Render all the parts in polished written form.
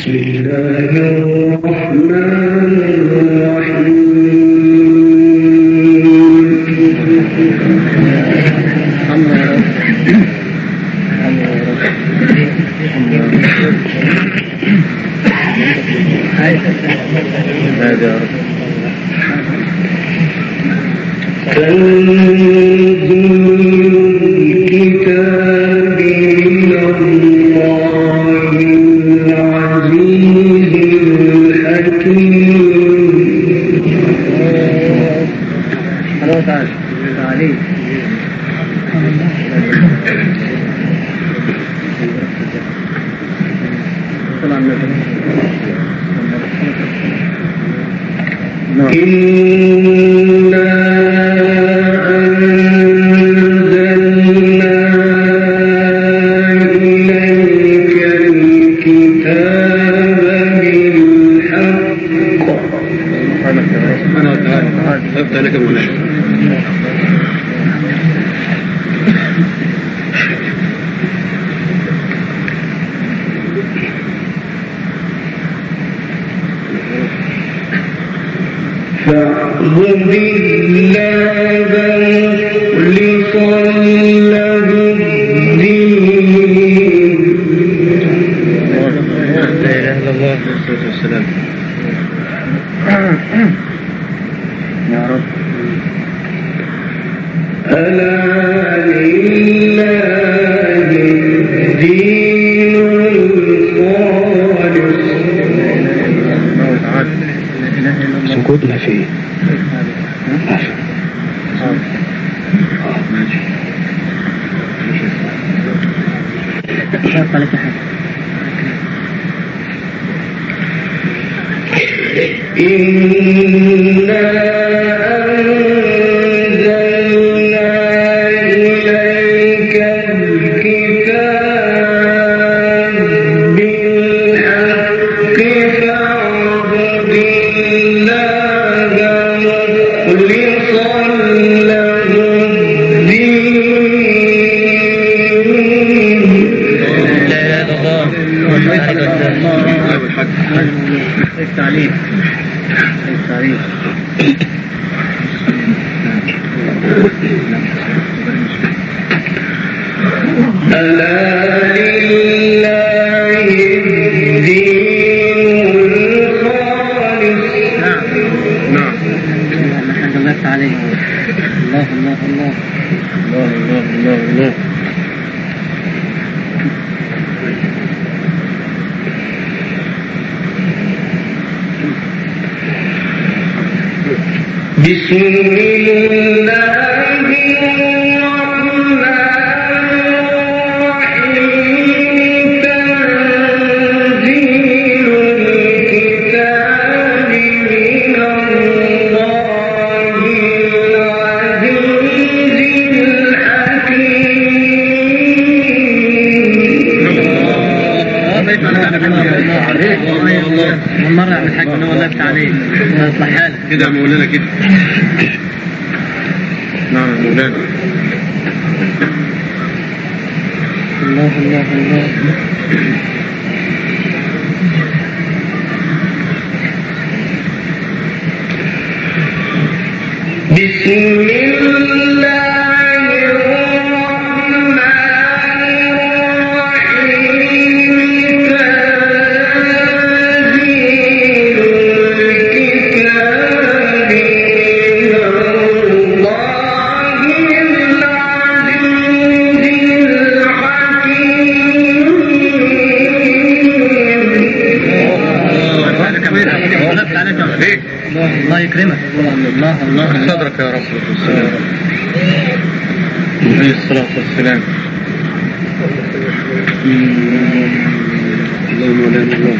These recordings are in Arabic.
بسم الله الرحمن الرحيم سجودنا فيه بسم الله مرة عم الحاج من أول لفت عليه اصلح حالك كده يا مولانا كده. نعم يا مولانا. الله الله الله. بسم الله الله يكرمك. الله صدرك يا رب. عليه الصلاة والسلام. الله مولانا الله.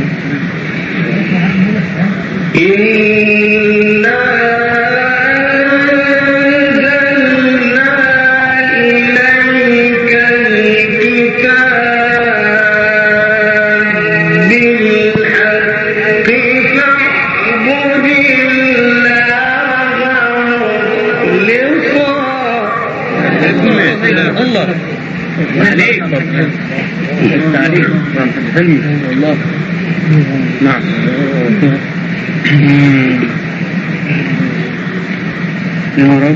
التعليم الله نعم. يا رب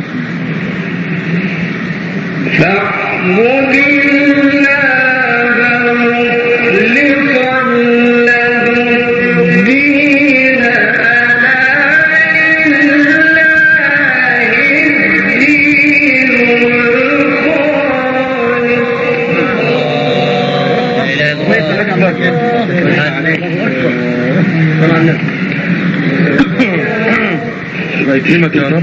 فاعبد الله مخلصا له الدين ألا لله الدين الله يكرمك يا رب.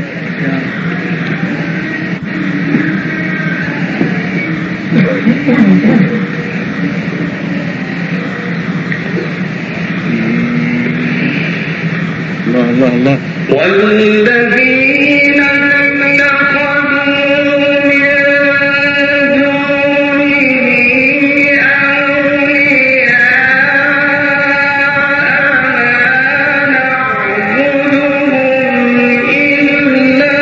الله الله الله. والذين اتخذوا من دونه أولياء نعبدهم إلا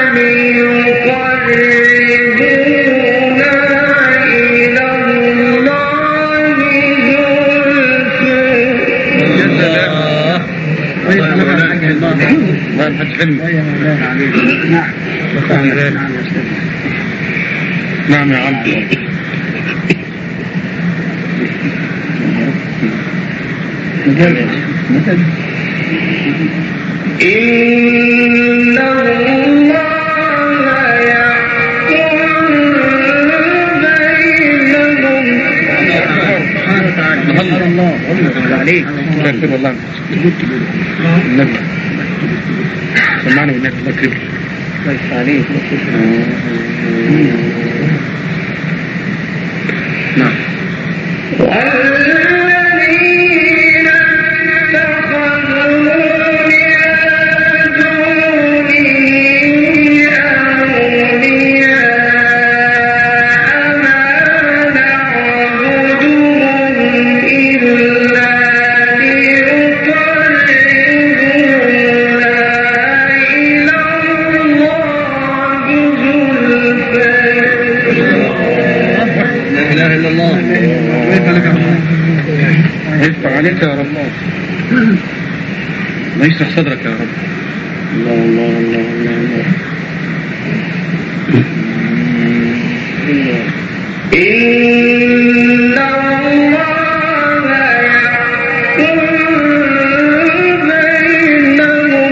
ليقربونا إلى الله ما نحط علم. نعم يا عم. إن الله يحكم بينهم. عليك كافر والله. النبي سمعني بالنبي الله يكرمك. كويس عليك. نعم. والذين اتخذوا من دونه أولياء ما نعبدهم إلا ليقربونا إلى الله زلفى. لا إله إلا الله. يفتح عليك يا رب. ما يشرح صدرك يا رب. الله الله الله الله الله. إن الله يحكم بينهم.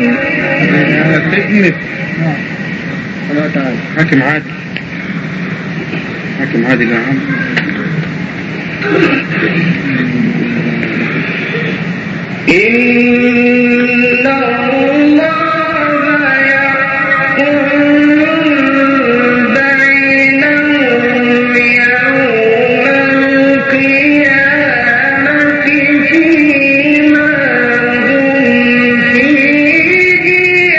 حاكم عادل. حاكم عادل يا عم. إن الله يحكم بينهم يوم القيامة فيما هم فيه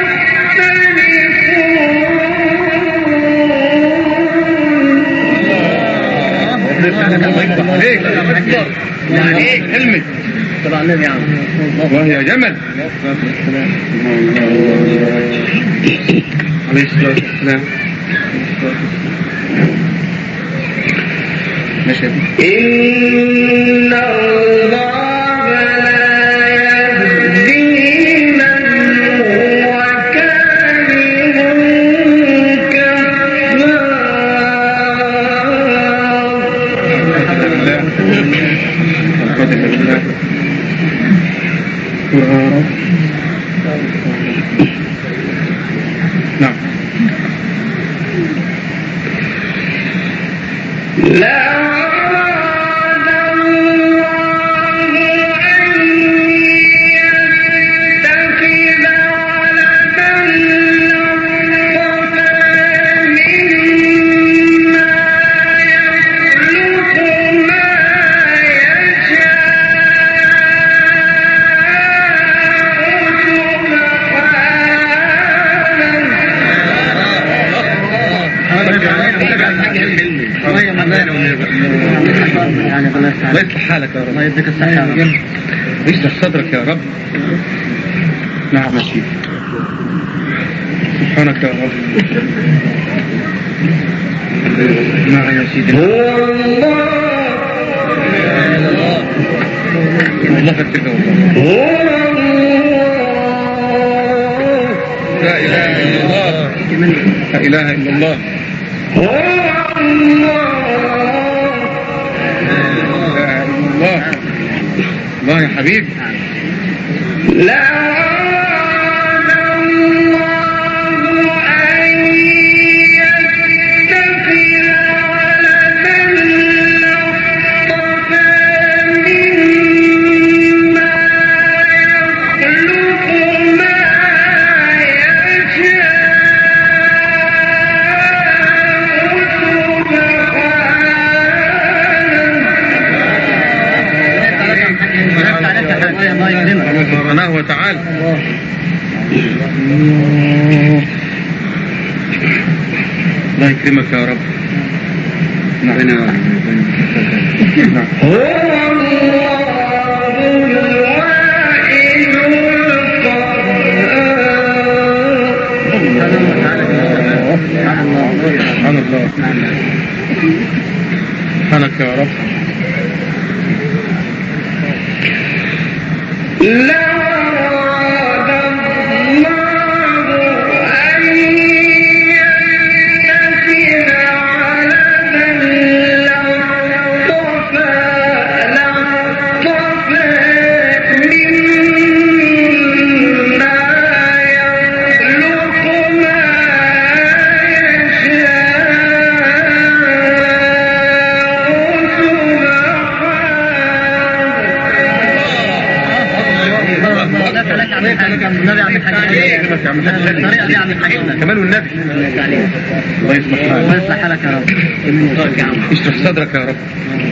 يختلفون. يعني علمك طبعا النبي عم وهي جمل عليه الصلاة والسلام. ماشي. إن الله لا يهدي من هو كاذب نعم. لا أراد الله أن يتخذ ولدا مما يخلق ما الله يصلح حالك يا رب. الله يديك الصحة يا رب. يشرح صدرك يا رب. نعم يا سيدي. سبحانك يا رب. نعم يا سيدي. هو الله الله يفتك والله. لا إله إلا الله. لا إله إلا الله. الله يا حبيبي. لا سبحانه وتعالى. الله يكرمك يا رب. نعم. هو الله الواحد سبحان الله. سبحانك يا رب. لا كمان والنبي. الله يصلح حالك. الله يصلح حالك يا رب. اشرح صدرك يا رب.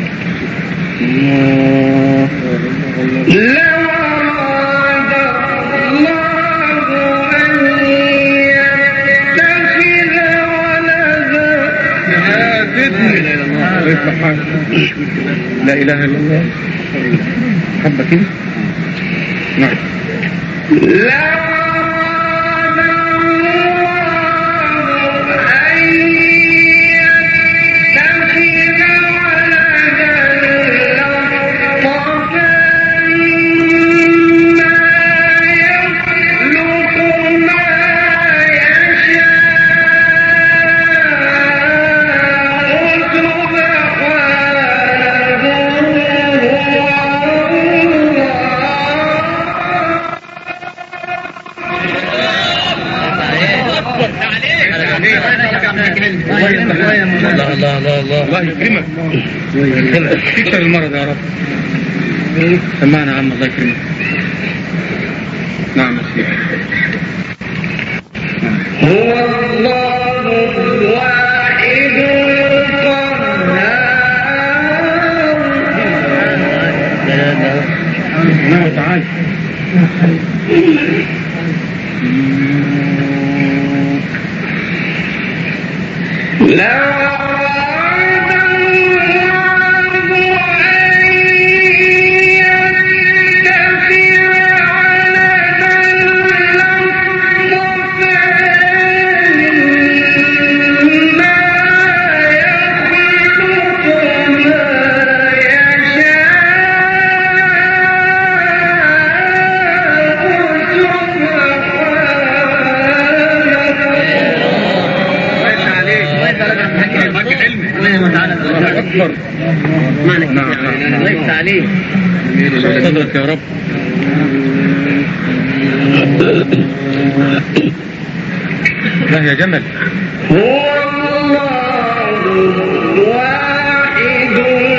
لا أراد الله أن يتخذ ولدا. الله يصلح حالك. لا إله إلا الله. حبة كده. نعم. لا الله يكرمك. اكثر المرض يا رب. سمعنا عم. الله يكرمك. نعم يا سيدي. هو الله الواحد سبحانه وتعالى. لا أكبر. نعم. الله يفتح عليك. صدرك يا رب. لا يا جمل. هو الله الواحد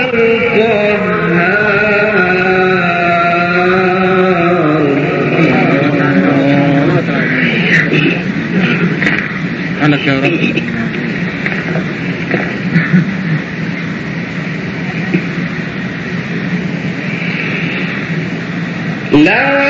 سبحانك يا رب. لا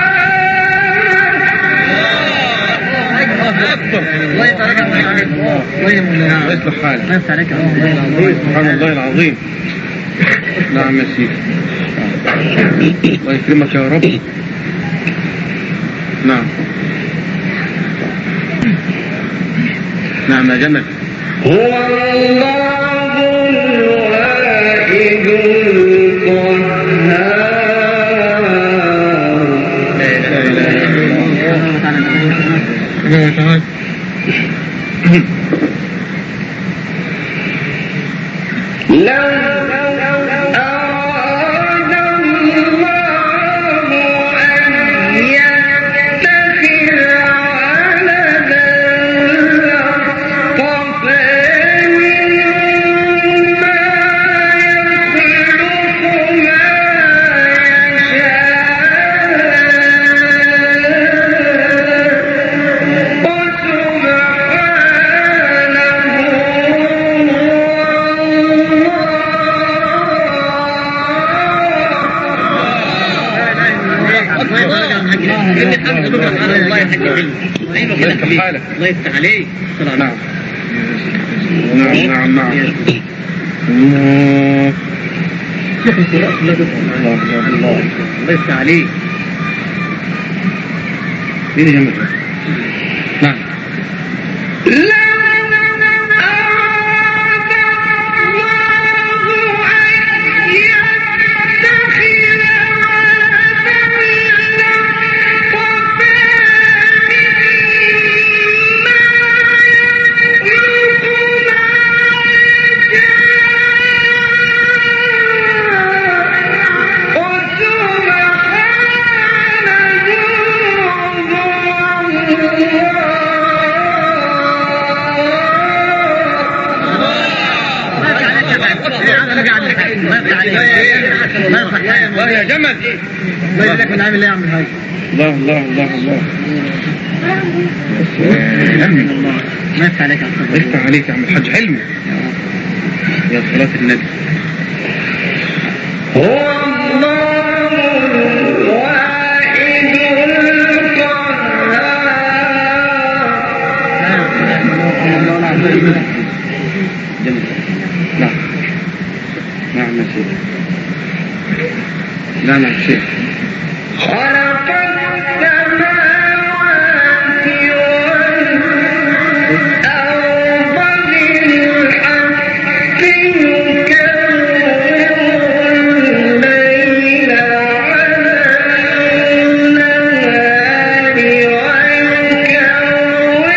الله يبارك فيك. اصلح حالك. الله يفتح عليك يا رب. سبحان الله العظيم. نعم يا سيدي. الله يكرمك يا رب. نعم. نعم يا جمل. هو الله الواحد القهار. الله يفتح عليك. نعم نعم نعم نعم. الله يفتح عليك. مين جنبك؟ نعم. الله يا جمل. الله يبارك من عامل ايه يا عم الحاج. الله الله الله الله. ما يفتح عليك يا عم. يفتح عليك يا عم الحاج حلمي. يا صلاة النبي. هو الله الواحد القهار. نعم نعم يا سيدي. نعم يا شيخ. خلق السماوات والأرض بالحق يكور الليل على النهار ويكور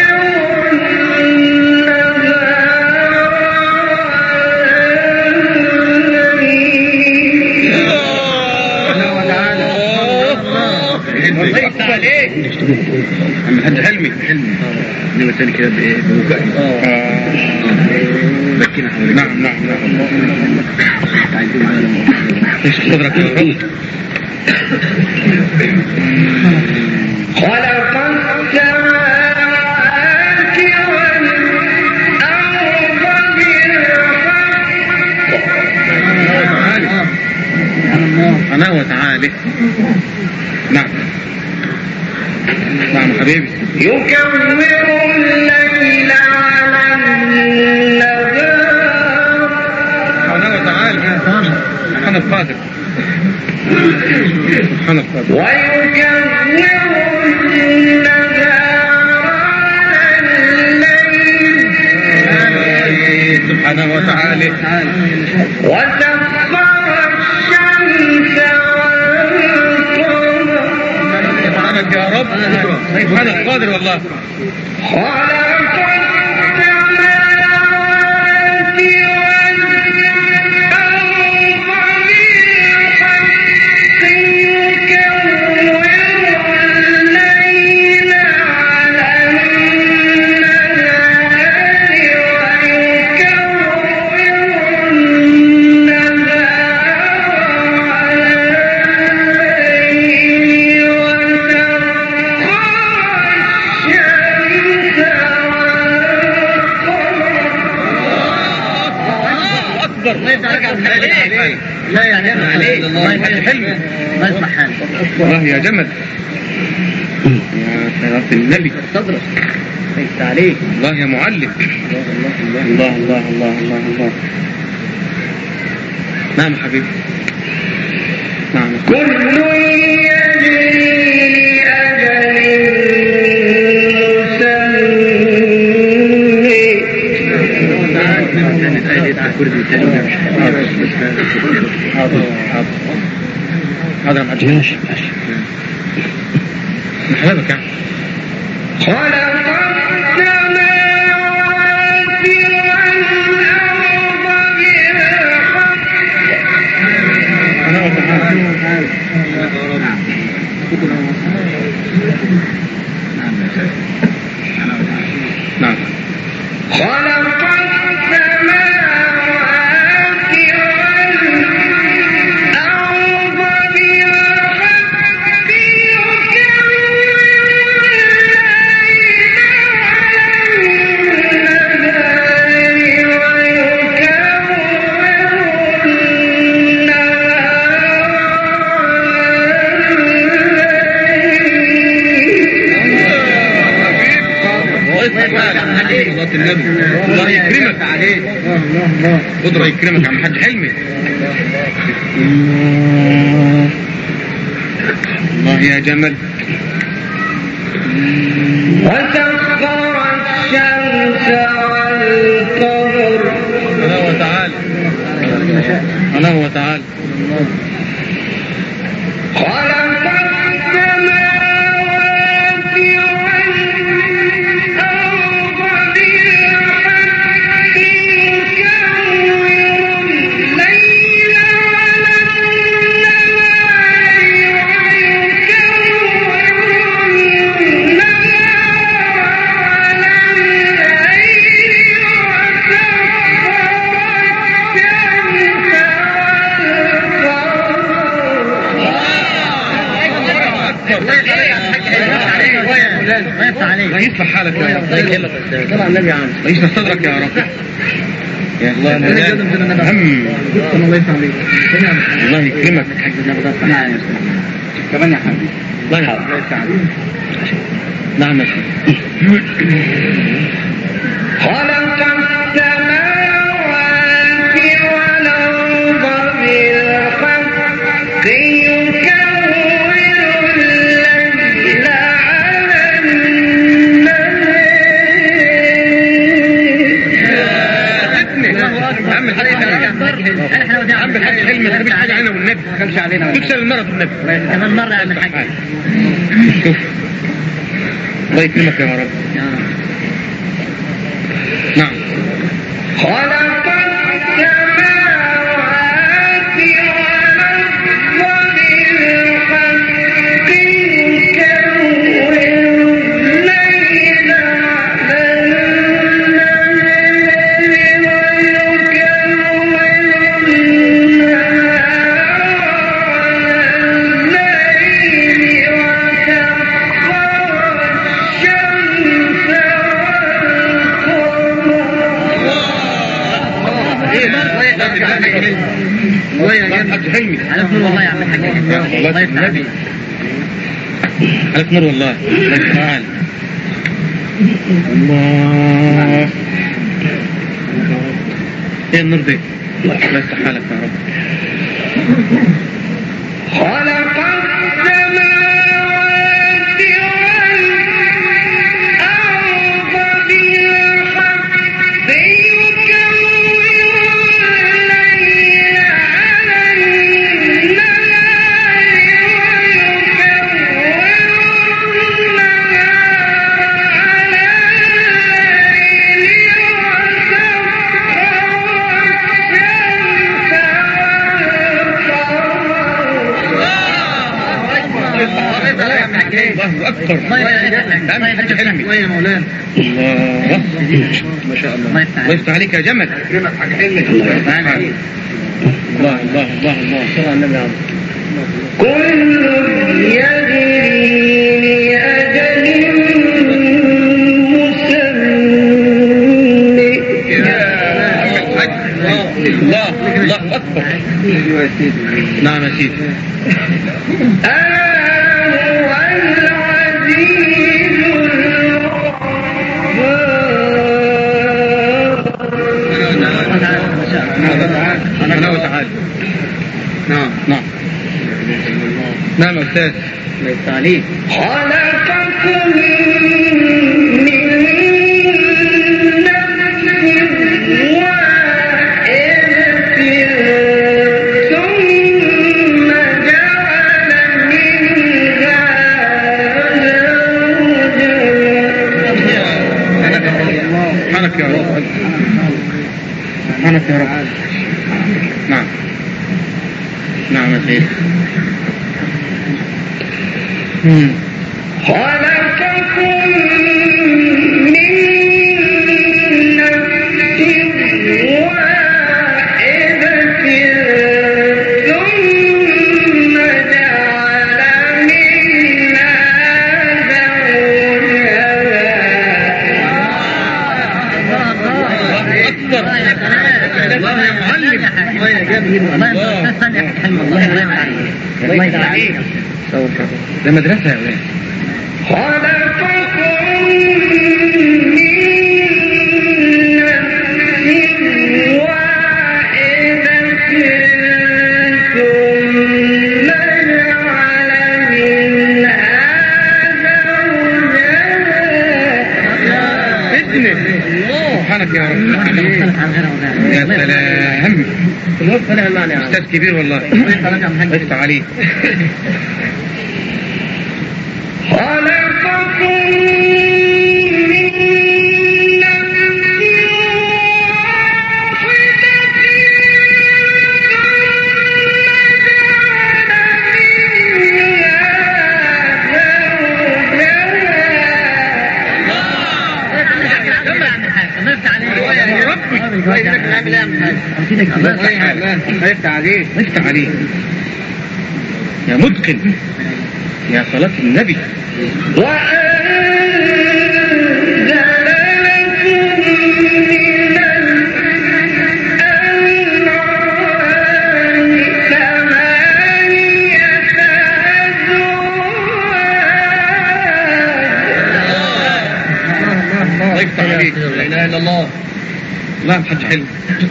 عم الحاج حلمي. انما الثاني كده بايه؟ بكينا حواليك. نعم نعم نعم. عايزين معانا ايش صدرك يا رب. خلق السماوات والأرض بالحق. أنا وتعالى. نعم نعم حبيبي. يكور الليل على النهار. أنا وتعالى. سبحان القادر. سبحان القادر. ويكور النهار على الليل. سبحانه وتعالى. وسخر الشمس والقمر. سبحانك يا رب. سبحان القادر والله. خلق السماوات والأرض بالحق يكور الليل على النهار ويكور النهار على الليل الله يفتح عليك. لا يعني انا عليك. الله يفتح حلمي. الله يصلح حالك. والله يا جمل. يا صلاة النبي. صدرك. ليس عليك. الله يا معلم. الله الله الله الله الله. نعم يا حبيبي. نعم. كل يجري أجل هذا ما ماشي محلبك يعني. خلق السماوات والأرض بالحق. نعم. خلق السماوات والأرض بالحق الله يكرمك عليه. قدرة يكرمك عم حاج حلمي. الله يا جمل. وسخر الشمس والقمر. الله وتعالى. الله وتعالى. خلق السماوات والأرض بالحق يكور الليل على النهار ويكور النهار على الليل الله يصلح حالك يا رب. طلع النبي عام يشرح صدرك يا رب. يا الله يا مولانا. الله يسلمك. الله يكرمك. كمان يا حبيبي. الله يسعدك. نعم يا سيدي. خلق السماوات والأرض بالحق يكور الليل على النهار. عم الحاج حلمي ما تسيبش حاجه عنه والنبي. ما كانش علينا. تكسر المرض والنبي. كمان مرة يا عم الحاج. شوف. الله يكرمك يا رب. نعم. خلق السماوات والأرض بالحق يكور الليل على النهار ويكور النهار على الليل وسخر الشمس الله يا حاج حلمي. على نور والله يا عم الحاج. الله يسعدك. عليك نور والله. الله تعالى. الله. ايه النور دي؟ الله يفتح حالك يا رب. خلق السماوات والأرض بالحق يكور الليل على النهار ويكور النهار على الليل الله أكبر. الله يا حلمي. الله يا مولانا. الله. ما شاء الله. الله يفتح عليك يا جمل. يكرمك حاج حلمي. الله يفتح عليك. الله الله الله الله. صلى النبي عام. كل يجري لأجل مسمى. الله الله أكبر. نعم يا سيدي. هو العزيز الغفور. أستاذ. الله يفتح عليك. خلقكم من نفس واحدة ثم جعل منها سبحانك يا رب. سبحانك يا رب. نعم نعم يا سيدي. خلقكم من نفس واحدة ثم جعل منها الله يا معلم. الله يا جميل. الله يفتح عليك. ده مدرسة يا ولاد. خلقكم من نفس واحدة ثم جعل منها زوجها. سبحانك يا رب. يا سلام. أستاذ كبير والله. افتح عليك. خلقكم من نفس واحدة افتح عليك. افتح عليك يا متقن يا صلاة النبي. وأنزل لكم من الأنعام ثمانية أزواج. الله يفتح عليك. لا إله إلا الله. لا محدش حلو.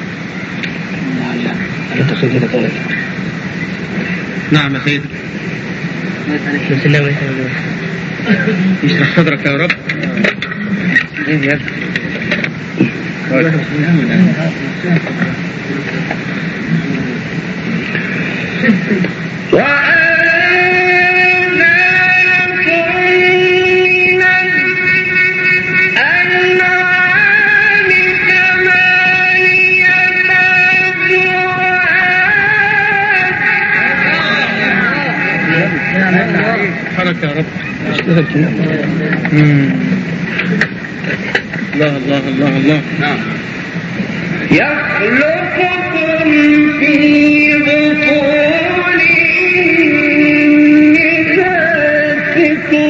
نعم يا سيدي. اشرح صدرك يا رب. ايه يا سبحانك يا رب. الله الله الله الله. نعم. يخلقكم في بطون أمهاتكم.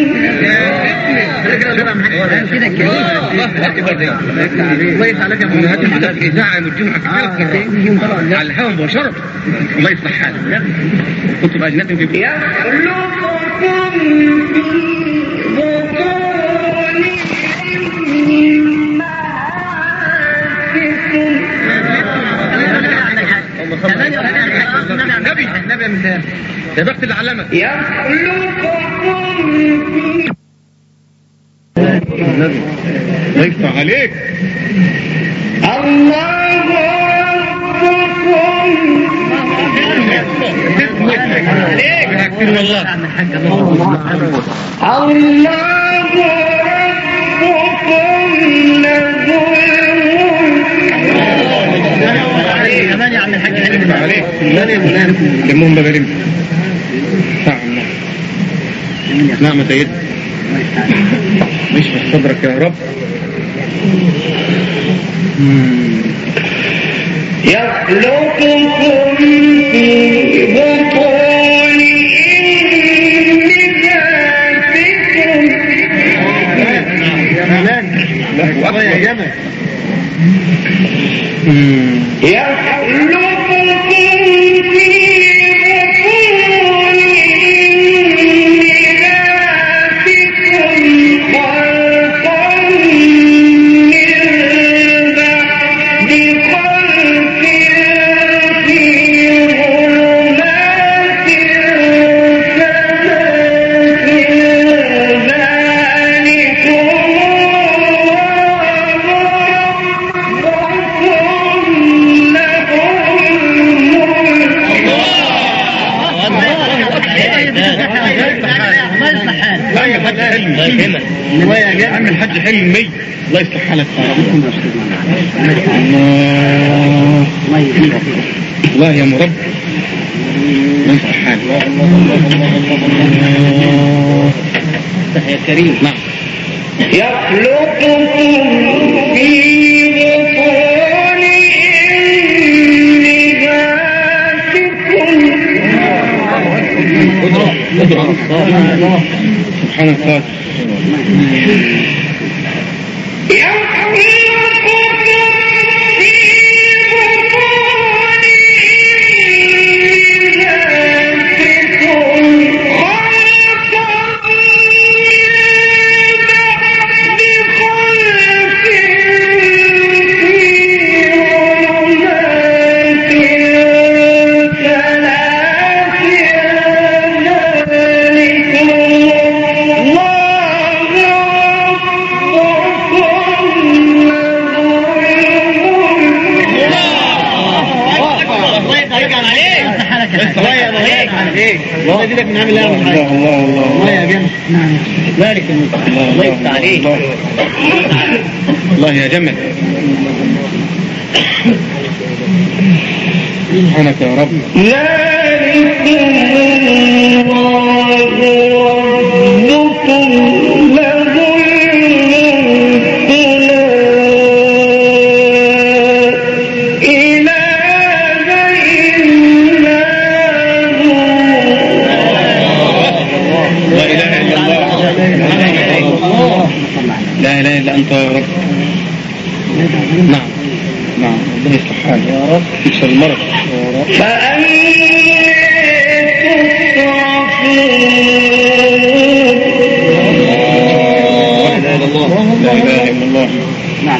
الله يسعدك يا مولانا. هذه الإذاعة يوم الجمعة كثيرة على الهواء مباشرة. الله يصلح حالك. كنت بأجنبي في يخلقكم في بطون النبي يا بخت اللي علمك. يخلقكم في النبي الله يفتح عليك. الله ربكم. كثير والله. الله ربكم له كمان يا عم الحاج يفتح عليك. لمهم بغريم. نعم يا سيد. اشرح صدرك يا رب. يخلقكم في بطون أمهاتكم. يا جمال. يخلقكم في بطون أمهاتكم خلقا من بعد خلق في ظلمات 3. يا عم الحاج حلمي الله يصلح حالك. الله يا مرب الله يصلح حالك يا كريم. نعم. يخلقكم في بطون أمهاتكم سبحان الله. الله يزيدك من عامل الله الله يا جمل. نعم بارك الله يفتح عليك. الله يا جمل. سبحانك يا رب. لا اله الا انت يا رب. نعم نعم ربنا يصلح حالك يا رب. تكسر المرض يا رب. فأني تصرفون. لا اله الا الله. نعم.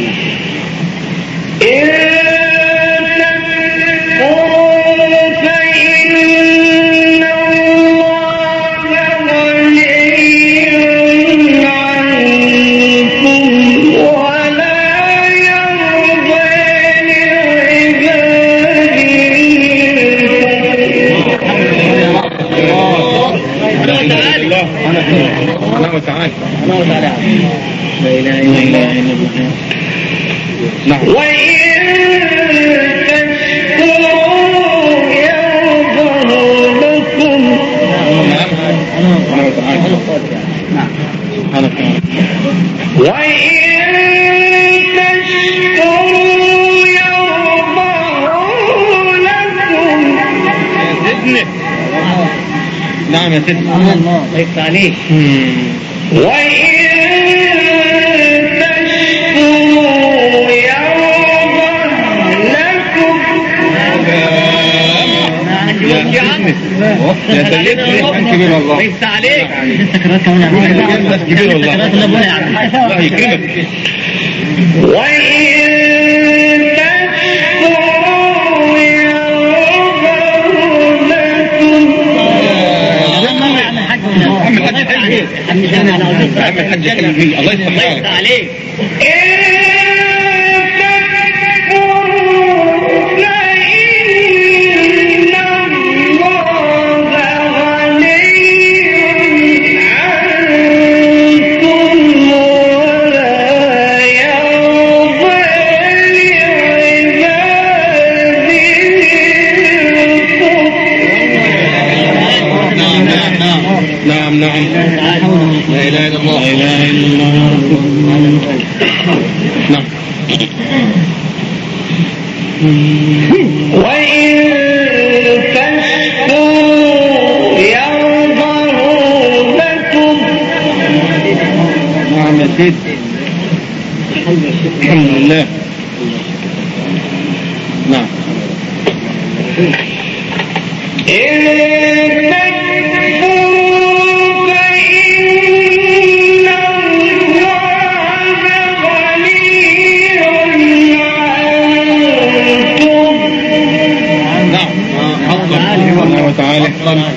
وتعالى. لا إله إلا الله. نعم. وإن تشكروا يرضه لكم. نعم. وإن تشكروا يرضه لكم. نعم يا سيدنا. الله يفتح عليك. وإن تشكروا يرضه لكم. يا سيدنا انت كبير والله. يفتح عليك. بس كبير والله. الله يكرمك. وإن تشكروا يرضه لكم. عم الحاج حلمي. عم الحاج حلمي الله يصلح حالك. عليك. نعم نعم. لا إله إلا الله. لا إله إلا الله. نعم. وإن تشكروا يرضه لكم. نعم يا سيدي. الحمد لله. نعم. وتعالى.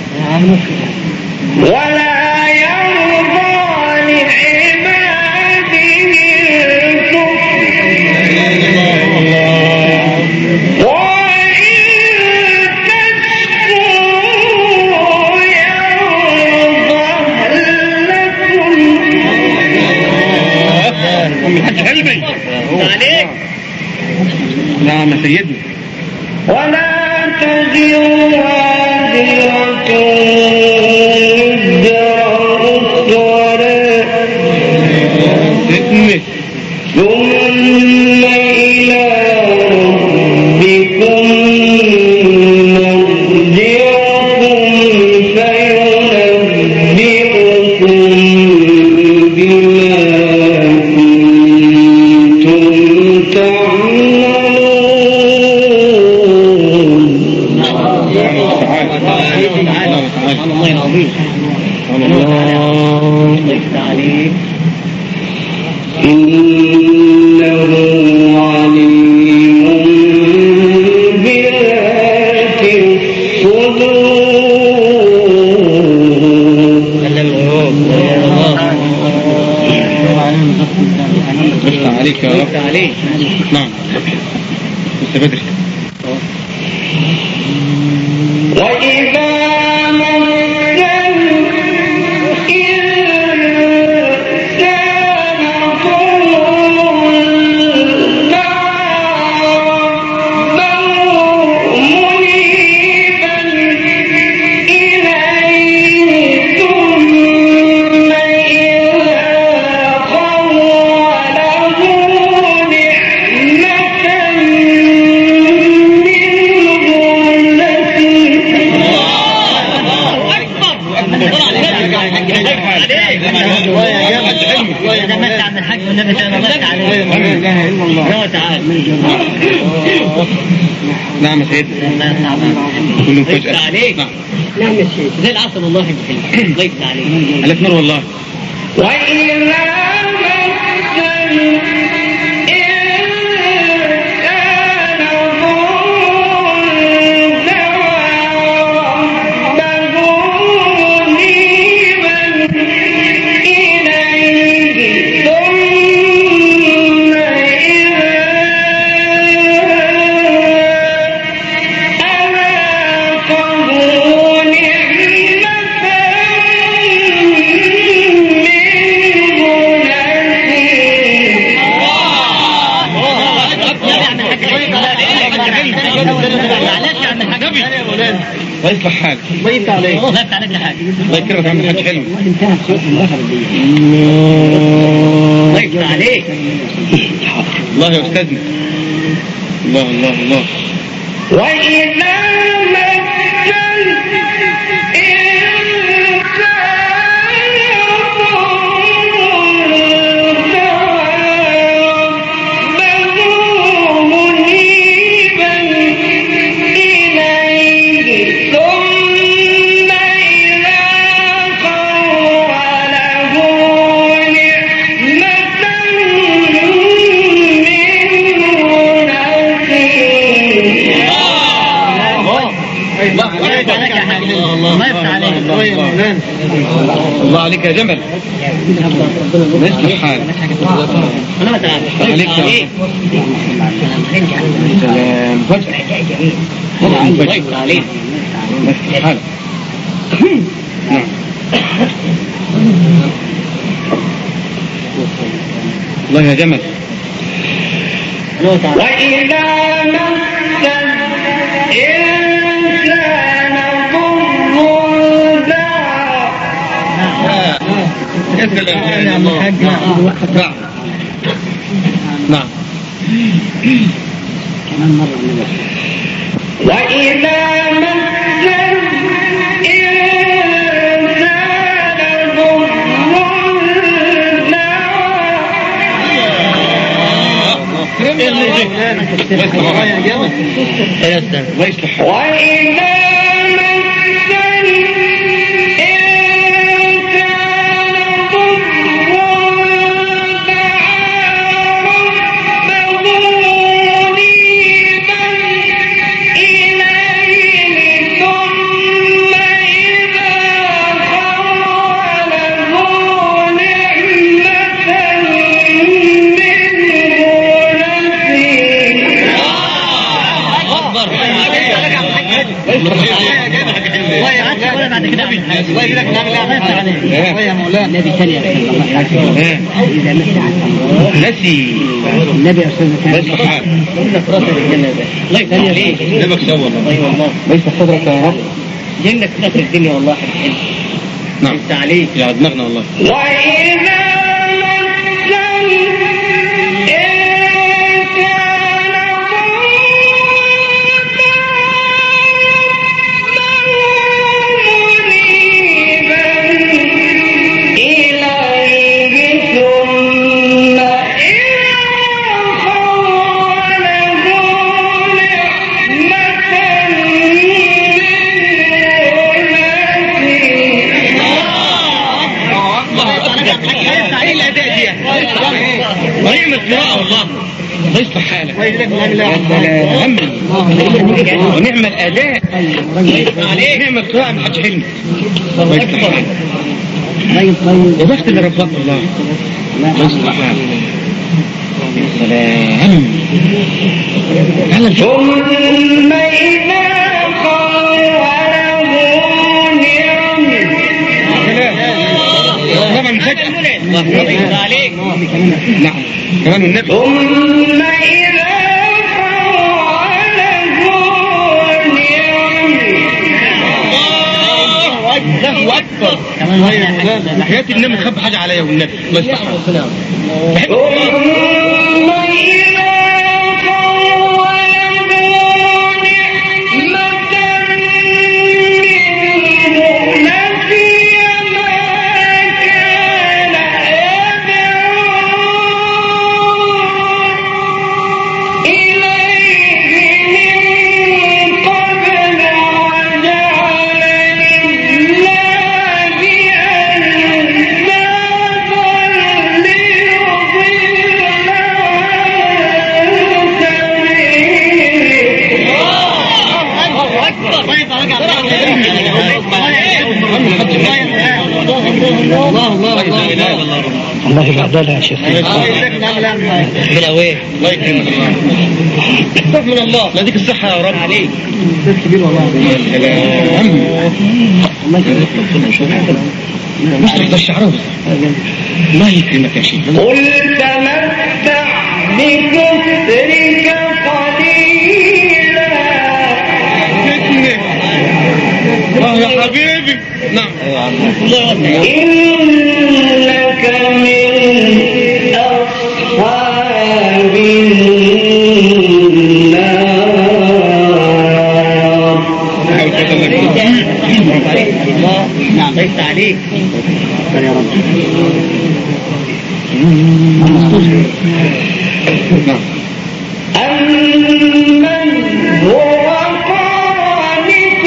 ولا يرضى لعباده الكفر. وإن تشكروا أم الحج حلمي عليك. نعم يا سيدنا. ولا تزر وازرة وزر أخرى ثم إلى ربكم مرجعكم فينبئكم بما كنتم تعملون. الله العظيم. الله يفتح عليك. إنه عليم بذات الصدور. يفتح عليك يا رب. يفتح عليك. نعم لسه بدري. وإذا نعم يا سيدنا. كله فجأة. عليك. نعم يا شيخ زي العسل والله. الله يفتح عليك. عليك نور والله. وإذا الله يصلح حالك. الله يفتح عليك. الله يفتح عليك حاجة. الله يكرمك يا عم الحاج حلمي. انتهى صوت الآخر دي. الله يفتح عليك. الله يا أستاذنا. الله الله الله. وإذا الله عليك يا جمل. يصلح حالك. أنا ما تعرف. عليك يا سلام. فجأة. الله يفتح عليك. يصلح حالك. نعم. الله يا جمل. وإذا مس الإنسان ضر دعا. يا سلام يا الله. نعم نعم. وإذا مس الإنسان ضر الله يصلح. وإذا الله النبي الله يجزاك نعمل ايه يا مولانا النبي ثانية رحمه الله إذا مسح نسي النبي أستاذ ليس حال الله يفتح عليك نبك سوى والله ليس صدرك يا رب جنك في الدنيا والله نعم عليك يا دماغنا والله وإذا ونعم القراءة والله الله يصلح حالك ونعم الأداء نعم القراءة من حج حلمي الله يصلح حالك يا بخت اللي ربك الله الله يصلح حالك سلام ثم إذا طبعا فجأة عليك نعم كمان النبي ثم إذا الله أكبر حياة النبي خب حاجة عليا والنبي الله يصلح حالك الله يبعدها يا شيخ بلاويه الله يكرمك الله من الله لا ديك الصحة يا رب عليك كبير والله الله يكرمك مش تحت الشعر الله يكرمك يا شيخ قل تمتع بكفرك قليلا يا حبيبي نعم إنك من أصحاب النار نعم ليس عليك يا رب أمن هو قانت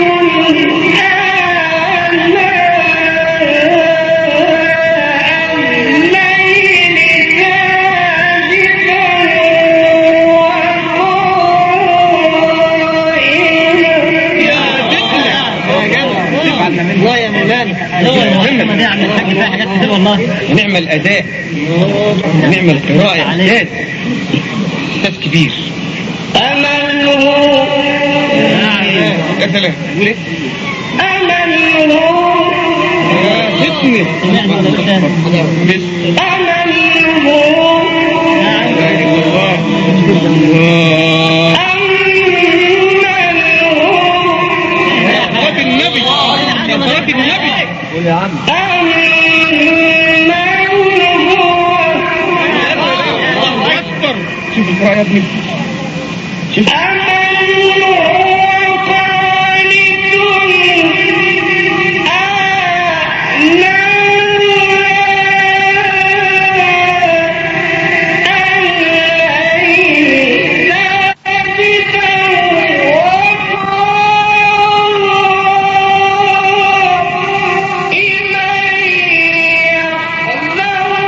الله يا مولانا نعم الأداء نعم القراءة إعداد أستاذ كبير أمن هو يا سلام قول إيه؟ أمن هو فتنة أمن هو أخوات النبي أخوات النبي قول يا عم الله أكبر شوف القراءة يا ابني شوف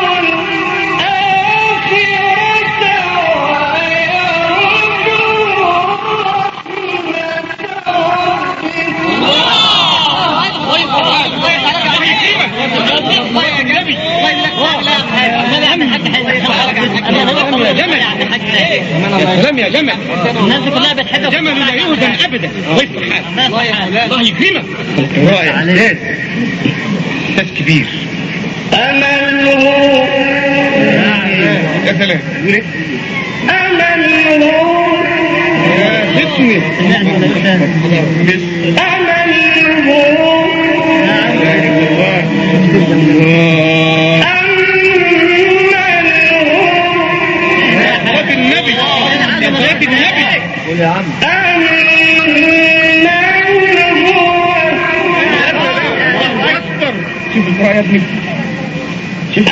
إليه يا سلام يا جمل. الناس كلها بتحب جمل لا يهزم ابدا. الله يفتح حالك. الله يكرمك. رائع. استاذ كبير. أمله يا سلام. أمله اسمي يا عم شوف القراءة يا ابني. شوف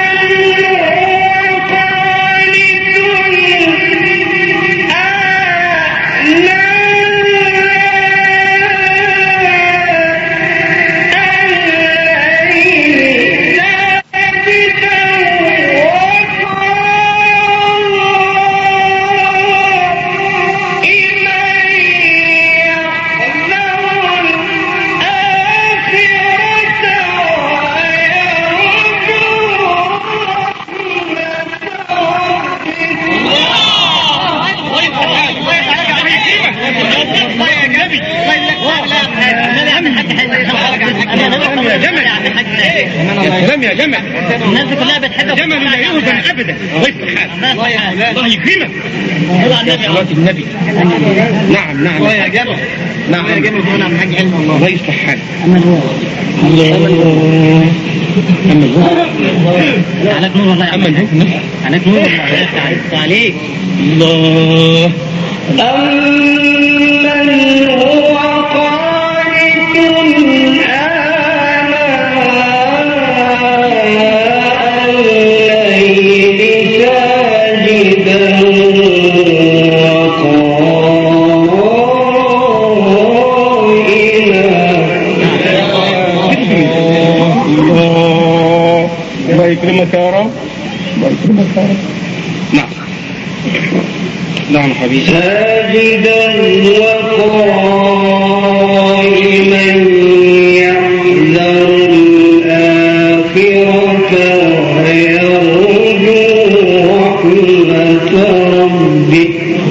يا جمل. الناس كلها بتحب جمل لا يهزم ابدا. الله يفتح حالك. الله يكرمك. صلاة النبي. نعم نعم يا جمل. نعم يا جمل هنا عم حاج علم الله. الله يفتح حالك. عليك نور والله. عليك نور والله. عليك الله. أمن هو قانت الله يكرمك يا رب. الله يكرمك يا رب. نعم نعم حبيبي. ساجدا وقائما يحذر الآخرة ويرجو رحمة ربه.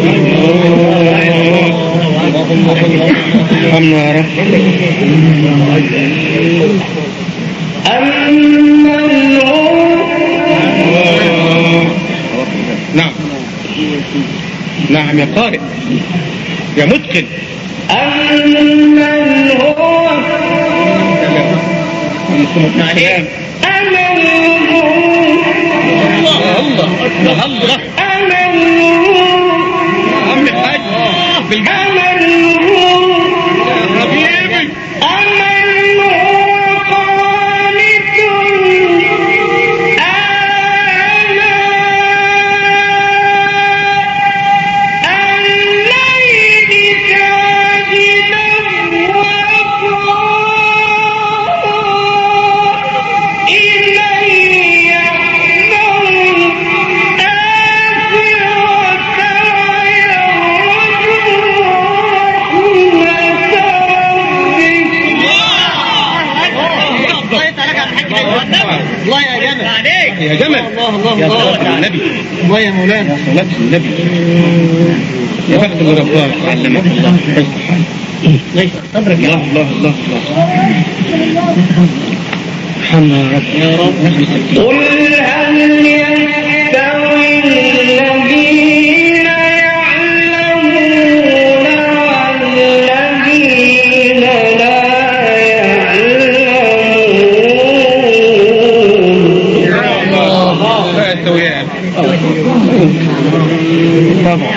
ارحمنا يا رب. أمن هو نعم نعم يا قارئ يا متقن. أمن هو عليك. أمن الله الله. عم الحاج بالجنة حبيبي. الله يا جمل. عليك يا جمل. الله يا صلاة النبي. الله يا مولانا. يا صلاة النبي. يا بخت اللي رباك علمك. الله يفتح حالك. ليس صبرك يا الله الله الله الله. ارحمنا يا رب. يا رب. قل هل يستوي الذين يعلمون والذين لا يعلمون؟ لا يستويان. طبعا.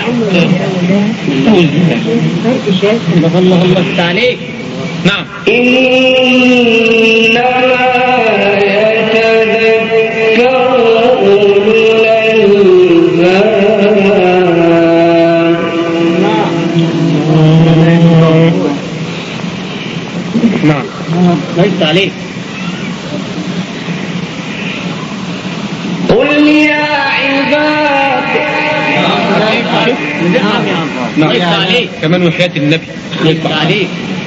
الله الله عليك. نعم. إنما يتذكر أولو الألباب. نعم. ليس عليك. قل يا عباد نعم. ليس عليك. كمان وحياة النبي. ليس عليك.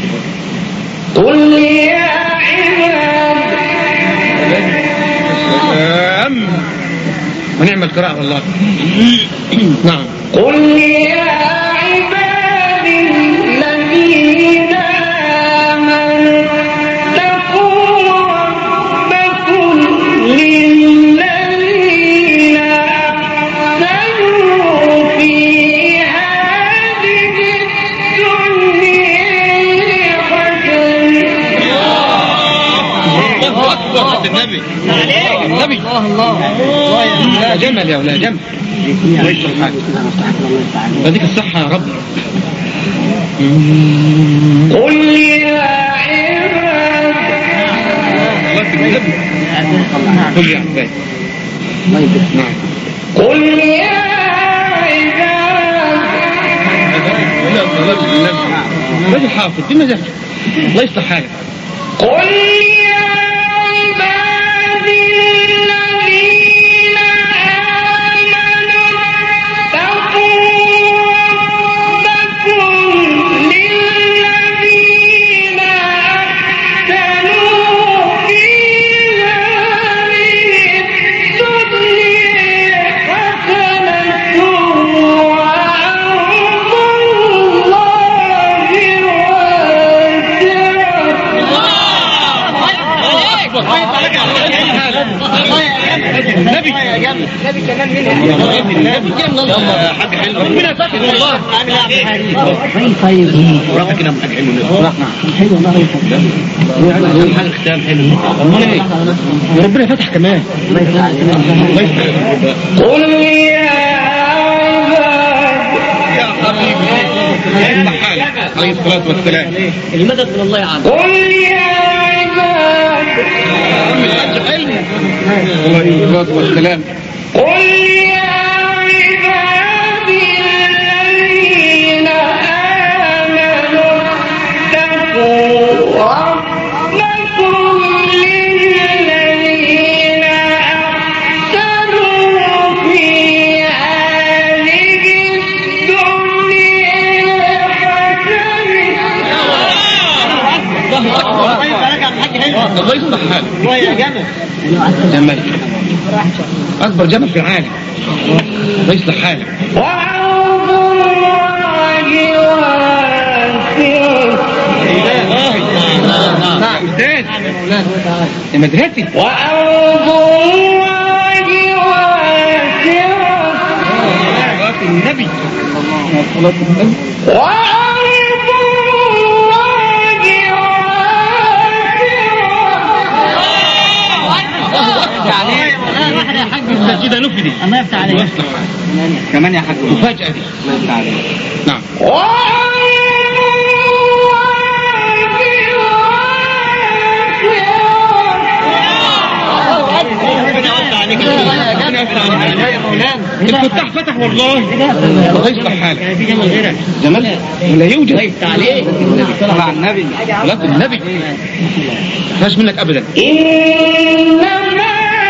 قل يا عباد ونعم القراءة والله. نعم. قل يا عبادي الذين آمنوا اتقوا ربكم للذين أحسنوا في هذه الدنيا حسنة. الله أكبر. النبي النبي الله لا جمل يا ولا جمل. بديك الصحة يا رب. قل يا عباد قل يا عباد. نعم. قل يا عباد رجل حافظ دي مزاج الله يصلح حالك. قل يا عبادي الذين آمنوا اتقوا ربكم للذين أحسنوا في هذه الدنيا حسنة وأرض النبي كمان منها حاج حلو ربنا يفتح والله. طيب ورافق كده حاج حلو حلو والله حاجه ختام حلو وربنا فتح كمان. قل يا عباد يا حبيبي يفتح حالك عليه الصلاه والسلام. المدد من الله يعلم. قل يا عباد حاج حلو عليه الصلاه والسلام. قل يا عبادي الذين آمنوا اتقوا ربكم للذين أحسنوا في هذه الدنيا الله يصلح حالك. يا جمل جمل اكبر جمل في العالم. الله يصلح حالك. وأرض الله واسعة استاذ يا مدرستي. وأرض الله واسعة النبي وأرض الله كده نفدي. الله يفتح عليك. كمان يا حاج مفاجأة دي. الله يفتح عليك. نعم. الفتح فتح والله. الله يصلح حالك. في جمل غيرك. جمال ولا يوجد. الله يفتح عليك. طلع النبي. صلاة النبي. مفيهاش منك ابدا. إنما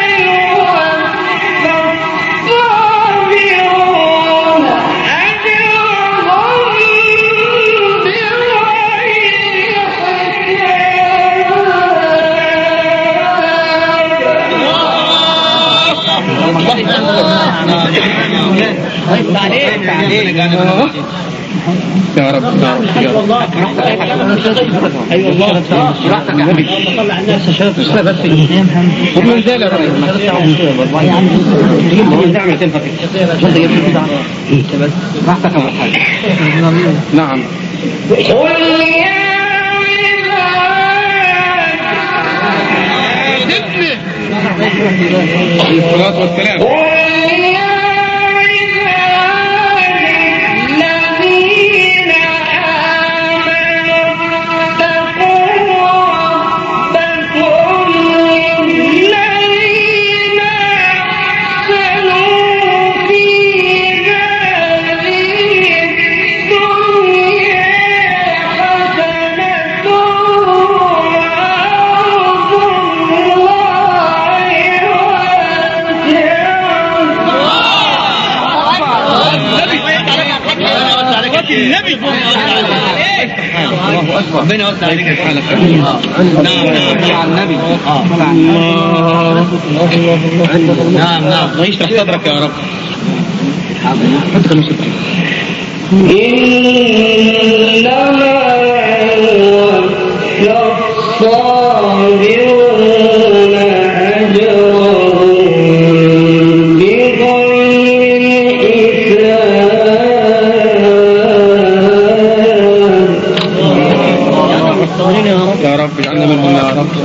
يا رب يا رب. ايوه والله راحتك يا نبي. طلع الناس شاف بس هم ازاي يا رب. تعمل تنفع راحتك اول حاجه. نعم. قل يا عليه الصلاة والسلام. النبي يفتح حالك. ربنا يوسع عليك حالك. نعم على النبي. نعم ويشرح صدرك يا رب. إنما الصابرون أجرهم بغير حساب. يا رب اجعلنا منهم يا رب.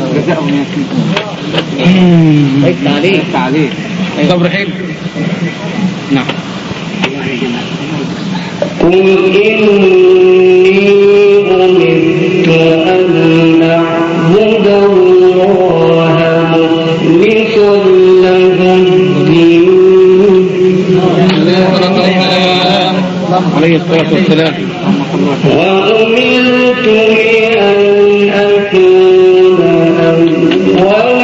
عليك. صبر حلو. نعم. قل إني أمرت أن أعبد الله مخلصا له الدين. عليه الصلاة والسلام. وأمرت لأن أكون أول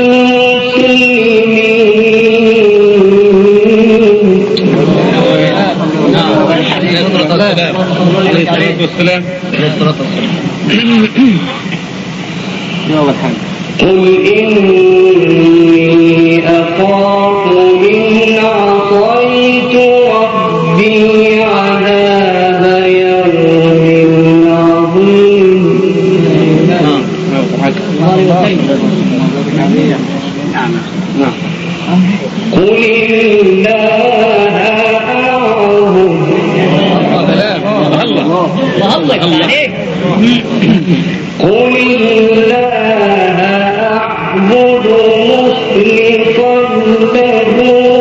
عليه الصلاة والسلام. قل إني أخاف إن عصيت ربي عذاب يوم عظيم. قل الله أعبد. الله عليك. قل الله أعبد مخلصا له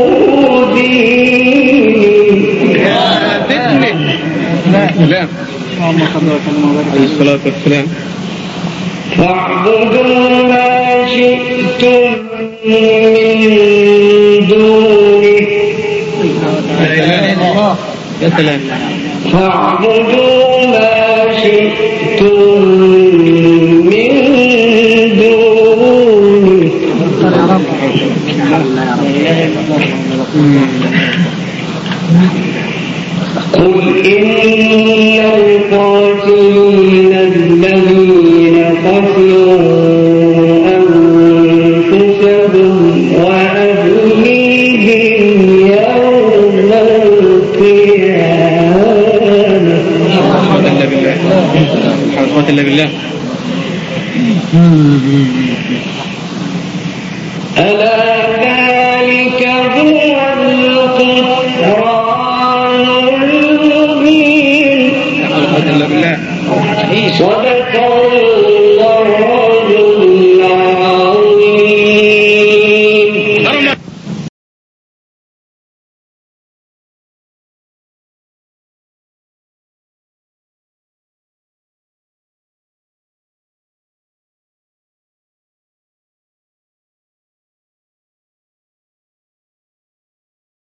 ديني. لا عليه الصلاة والسلام. فاعبدوا ما شئتم من دونه. يا سلام. فاعبدوا ما شئتم من دونه. قل إن القاتلين الذين خسروا أنفسهم وأهليهم يوم القيامة. حول ولا قوة إلا بالله.